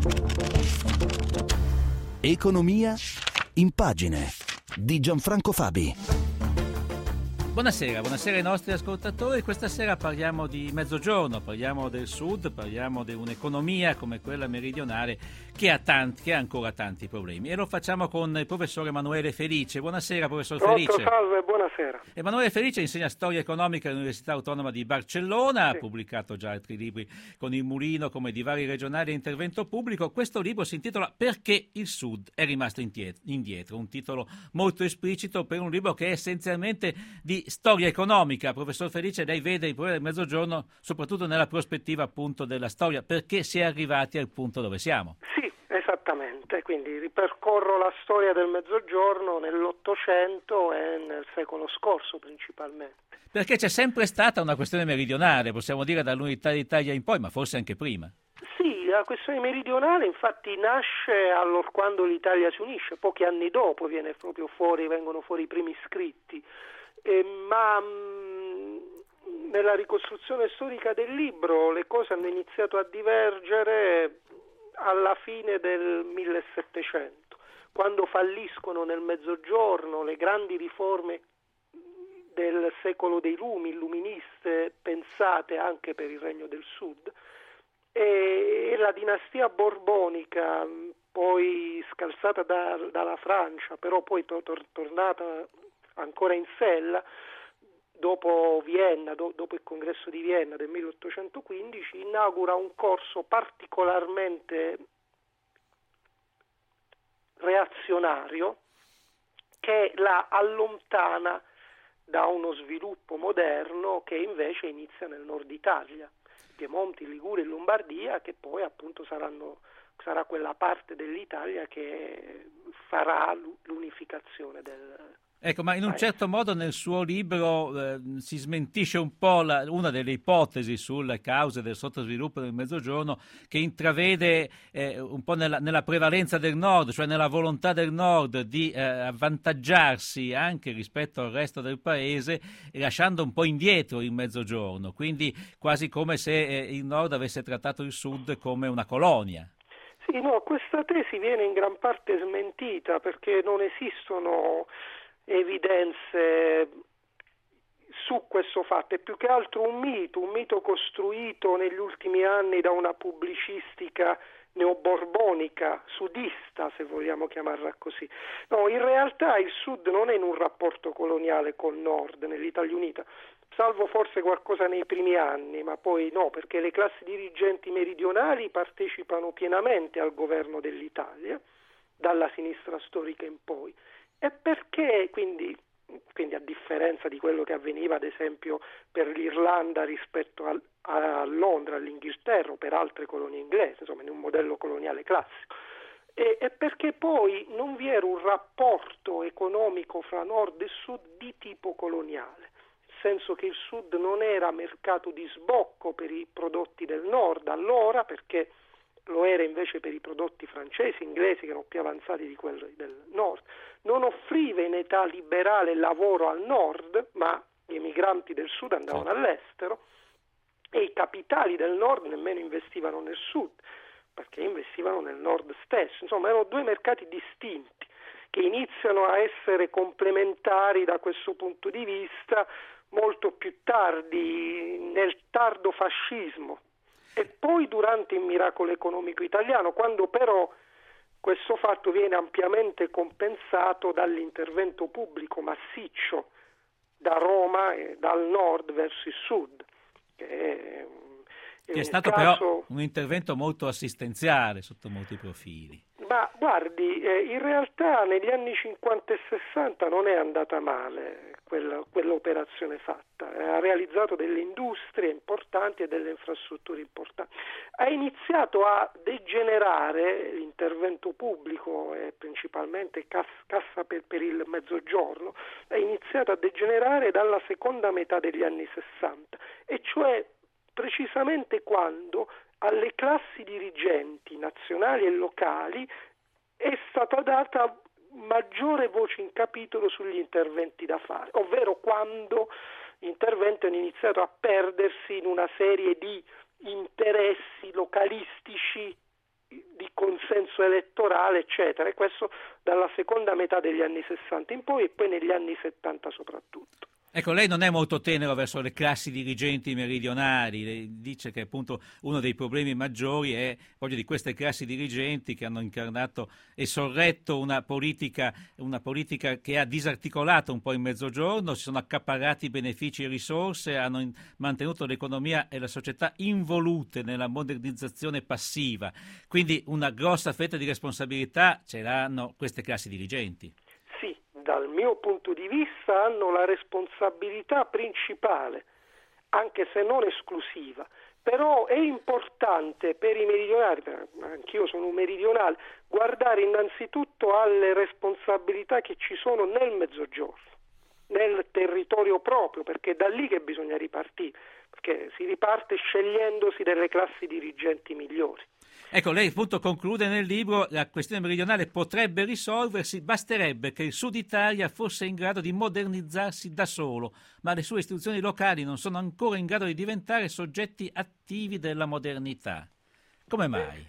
Economia in pagine di Gianfranco Fabi. Buonasera ai nostri ascoltatori. Questa sera parliamo di Mezzogiorno, parliamo del Sud, parliamo di un'economia come quella meridionale che ha ancora tanti problemi. E lo facciamo con il professor Emanuele Felice. Buonasera, professor Felice. Salve, buonasera. Emanuele Felice insegna storia economica all'Università Autonoma di Barcellona, ha pubblicato già altri libri con il Mulino, come Divari regionali e intervento pubblico. Questo libro si intitola Perché il Sud è rimasto indietro, un titolo molto esplicito per un libro che è essenzialmente di storia economica. Professor Felice, lei vede il problema del Mezzogiorno soprattutto nella prospettiva appunto della storia, perché si è arrivati al punto dove siamo. Sì, esattamente, quindi ripercorro la storia del Mezzogiorno nell'Ottocento e nel secolo scorso principalmente. Perché c'è sempre stata una questione meridionale, possiamo dire dall'unità d'Italia in poi, ma forse anche prima. Sì, la questione meridionale infatti nasce allorquando l'Italia si unisce, pochi anni dopo vengono fuori i primi scritti. Ma nella ricostruzione storica del libro le cose hanno iniziato a divergere alla fine del 1700, quando falliscono nel Mezzogiorno le grandi riforme del secolo dei Lumi, illuministe, pensate anche per il Regno del Sud, e la dinastia borbonica, poi scalzata dalla Francia, però poi tornata ancora in sella dopo Vienna, dopo il congresso di Vienna del 1815, inaugura un corso particolarmente reazionario che la allontana da uno sviluppo moderno che invece inizia nel nord Italia, Piemonte, Liguria e Lombardia, che poi appunto sarà quella parte dell'Italia che farà l'unificazione del. Ecco, ma in un certo modo nel suo libro si smentisce un po' una delle ipotesi sulle cause del sottosviluppo del Mezzogiorno, che intravede un po' nella prevalenza del Nord, cioè nella volontà del Nord di avvantaggiarsi anche rispetto al resto del paese, lasciando un po' indietro il Mezzogiorno, quindi quasi come se il Nord avesse trattato il Sud come una colonia. Sì, no, questa tesi viene in gran parte smentita perché non esistono evidenze su questo fatto, è più che altro un mito costruito negli ultimi anni da una pubblicistica neoborbonica, sudista se vogliamo chiamarla così. No, in realtà il Sud non è in un rapporto coloniale col Nord nell'Italia Unita, salvo forse qualcosa nei primi anni, ma poi no, perché le classi dirigenti meridionali partecipano pienamente al governo dell'Italia, dalla sinistra storica in poi. E perché quindi a differenza di quello che avveniva ad esempio per l'Irlanda rispetto a Londra, all'Inghilterra o per altre colonie inglesi, insomma in un modello coloniale classico, e perché poi non vi era un rapporto economico fra nord e sud di tipo coloniale, nel senso che il sud non era mercato di sbocco per i prodotti del nord allora, perché lo era invece per i prodotti francesi, inglesi, che erano più avanzati di quelli del nord. Non offriva in età liberale lavoro al nord, ma gli emigranti del sud andavano all'estero e i capitali del nord nemmeno investivano nel sud, perché investivano nel nord stesso. Insomma, erano due mercati distinti che iniziano a essere complementari da questo punto di vista molto più tardi, nel tardo fascismo. E poi durante il miracolo economico italiano, quando però questo fatto viene ampiamente compensato dall'intervento pubblico massiccio da Roma e dal nord verso il sud. Che è stato però un intervento molto assistenziale sotto molti profili. Ma guardi, in realtà negli anni 50 e 60 non è andata male quell'operazione fatta, ha realizzato delle industrie importanti e delle infrastrutture importanti. Ha iniziato a degenerare l'intervento pubblico e principalmente cassa per il Mezzogiorno, ha iniziato a degenerare dalla seconda metà degli anni 60, e cioè precisamente quando alle classi dirigenti nazionali e locali è stata data maggiore voce in capitolo sugli interventi da fare, ovvero quando gli interventi hanno iniziato a perdersi in una serie di interessi localistici di consenso elettorale, eccetera, e questo dalla seconda metà degli anni 60 in poi e poi negli anni 70 soprattutto. Ecco, lei non è molto tenero verso le classi dirigenti meridionali, lei dice che appunto uno dei problemi maggiori è proprio di queste classi dirigenti che hanno incarnato e sorretto una politica che ha disarticolato un po' il Mezzogiorno, si sono accaparrati benefici e risorse, hanno mantenuto l'economia e la società involute nella modernizzazione passiva, quindi una grossa fetta di responsabilità ce l'hanno queste classi dirigenti. Dal mio punto di vista hanno la responsabilità principale, anche se non esclusiva, però è importante per i meridionali, anch'io sono un meridionale, guardare innanzitutto alle responsabilità che ci sono nel Mezzogiorno, nel territorio proprio, perché è da lì che bisogna ripartire, perché si riparte scegliendosi delle classi dirigenti migliori. Ecco, lei appunto conclude nel libro: la questione meridionale potrebbe risolversi, basterebbe che il Sud Italia fosse in grado di modernizzarsi da solo, ma le sue istituzioni locali non sono ancora in grado di diventare soggetti attivi della modernità. Come mai?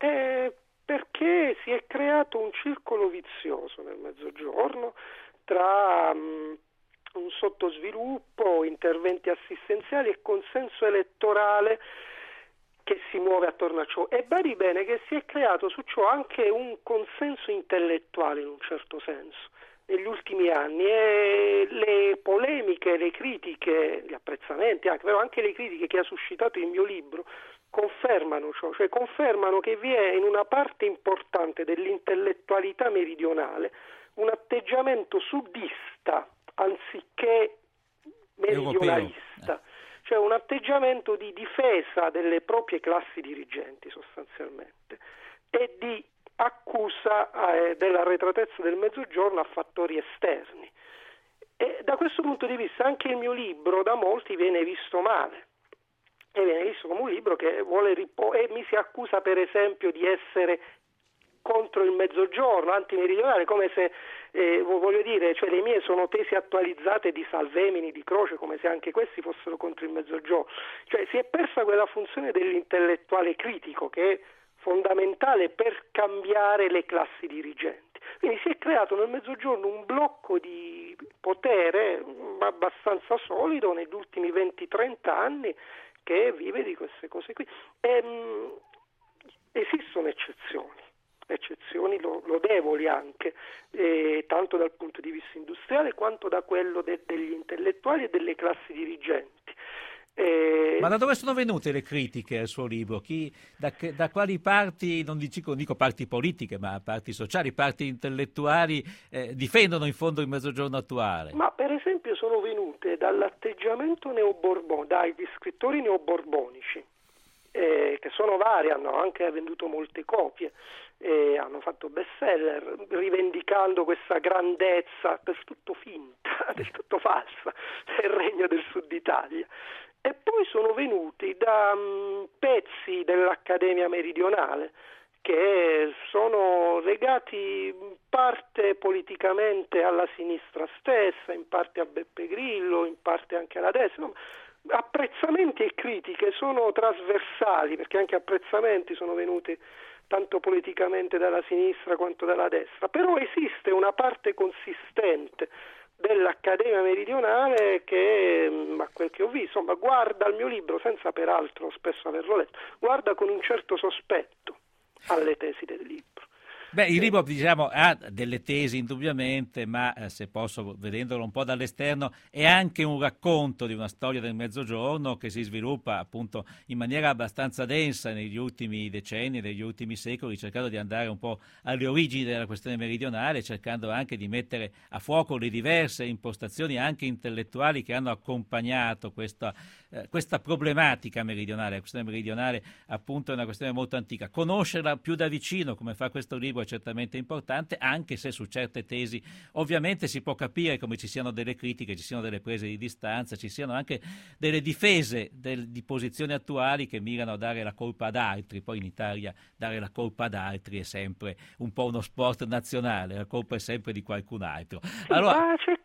Perché si è creato un circolo vizioso nel Mezzogiorno tra un sottosviluppo, interventi assistenziali e consenso elettorale che si muove attorno a ciò, e badi bene che si è creato su ciò anche un consenso intellettuale in un certo senso negli ultimi anni, e le polemiche, le critiche, gli apprezzamenti anche, però anche le critiche che ha suscitato il mio libro confermano ciò, cioè confermano che vi è in una parte importante dell'intellettualità meridionale un atteggiamento sudista anziché meridionalista. Cioè un atteggiamento di difesa delle proprie classi dirigenti sostanzialmente e di accusa dell'arretratezza del Mezzogiorno a fattori esterni. E da questo punto di vista anche il mio libro da molti viene visto male, e viene visto come un libro che vuole e mi si accusa per esempio di essere contro il Mezzogiorno, antimeridionale, come se voglio dire, cioè le mie sono tesi attualizzate di Salvemini, di Croce, come se anche questi fossero contro il Mezzogiorno. Cioè si è persa quella funzione dell'intellettuale critico che è fondamentale per cambiare le classi dirigenti. Quindi si è creato nel Mezzogiorno un blocco di potere abbastanza solido negli ultimi 20-30 anni che vive di queste cose qui. Esistono eccezioni lodevoli anche, tanto dal punto di vista industriale quanto da quello degli intellettuali e delle classi dirigenti. Ma da dove sono venute le critiche al suo libro? Da quali parti, non dico parti politiche, ma parti sociali, parti intellettuali difendono in fondo il Mezzogiorno attuale? Ma per esempio sono venute dall'atteggiamento neoborbonico, dagli scrittori neoborbonici, che sono vari, hanno anche venduto molte copie, hanno fatto bestseller rivendicando questa grandezza del tutto finta, del tutto falsa del regno del Sud Italia. E poi sono venuti da pezzi dell'Accademia Meridionale che sono legati in parte politicamente alla sinistra stessa, in parte a Beppe Grillo, in parte anche alla destra. Apprezzamenti e critiche sono trasversali, perché anche apprezzamenti sono venuti tanto politicamente dalla sinistra quanto dalla destra, però esiste una parte consistente dell'Accademia Meridionale che, a quel che ho visto, insomma, guarda il mio libro, senza peraltro spesso averlo letto, guarda con un certo sospetto alle tesi del libro. Beh, il libro, diciamo, ha delle tesi indubbiamente, ma se posso, vedendolo un po' dall'esterno, è anche un racconto di una storia del Mezzogiorno che si sviluppa appunto in maniera abbastanza densa negli ultimi decenni, negli ultimi secoli, cercando di andare un po' alle origini della questione meridionale, cercando anche di mettere a fuoco le diverse impostazioni anche intellettuali che hanno accompagnato questa problematica meridionale. La questione meridionale appunto è una questione molto antica. Conoscerla più da vicino, come fa questo libro, è certamente importante, anche se su certe tesi ovviamente si può capire come ci siano delle critiche, ci siano delle prese di distanza, ci siano anche delle difese di posizioni attuali che mirano a dare la colpa ad altri. Poi in Italia dare la colpa ad altri è sempre un po' uno sport nazionale, la colpa è sempre di qualcun altro. Allora, ma c'è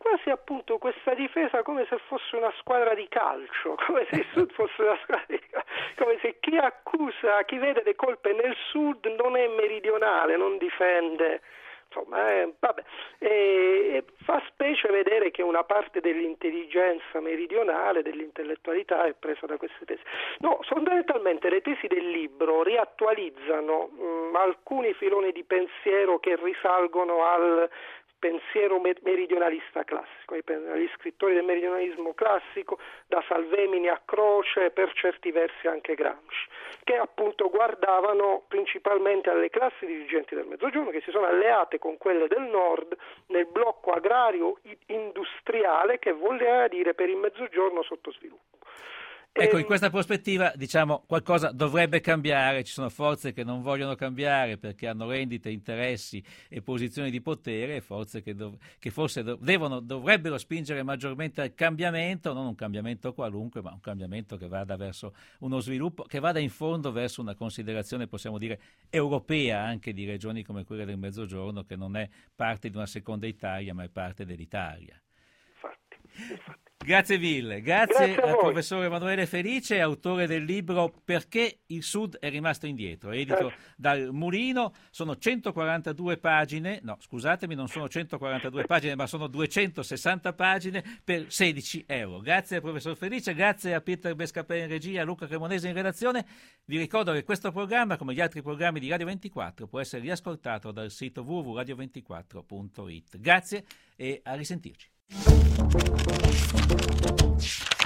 quasi appunto questa difesa come se fosse una squadra di calcio, come se il Sud fosse una squadra di calcio, come se chi accusa, chi vede le colpe nel Sud non è meridionale, non difende. Insomma, vabbè. Fa specie vedere che una parte dell'intelligenza meridionale, dell'intellettualità è presa da queste tesi. No, fondamentalmente le tesi del libro riattualizzano alcuni filoni di pensiero che risalgono al pensiero meridionalista classico, gli scrittori del meridionalismo classico, da Salvemini a Croce, per certi versi anche Gramsci, che appunto guardavano principalmente alle classi dirigenti del Mezzogiorno, che si sono alleate con quelle del Nord nel blocco agrario industriale, che voleva dire per il Mezzogiorno sottosviluppo. Ecco, in questa prospettiva, diciamo, qualcosa dovrebbe cambiare, ci sono forze che non vogliono cambiare perché hanno rendite, interessi e posizioni di potere, e forze che forse dovrebbero spingere maggiormente al cambiamento, non un cambiamento qualunque, ma un cambiamento che vada verso uno sviluppo, che vada in fondo verso una considerazione, possiamo dire, europea anche di regioni come quelle del Mezzogiorno, che non è parte di una seconda Italia, ma è parte dell'Italia. Infatti. Grazie mille, grazie al professor Emanuele Felice, autore del libro Perché il Sud è rimasto indietro, edito dal Mulino. Sono 142 pagine, no scusatemi, non sono 142 pagine, ma sono 260 pagine per 16 euro. Grazie al professor Felice, grazie a Peter Bescapè in regia, a Luca Cremonese in redazione. Vi ricordo che questo programma, come gli altri programmi di Radio 24, può essere riascoltato dal sito www.radio24.it. Grazie e a risentirci.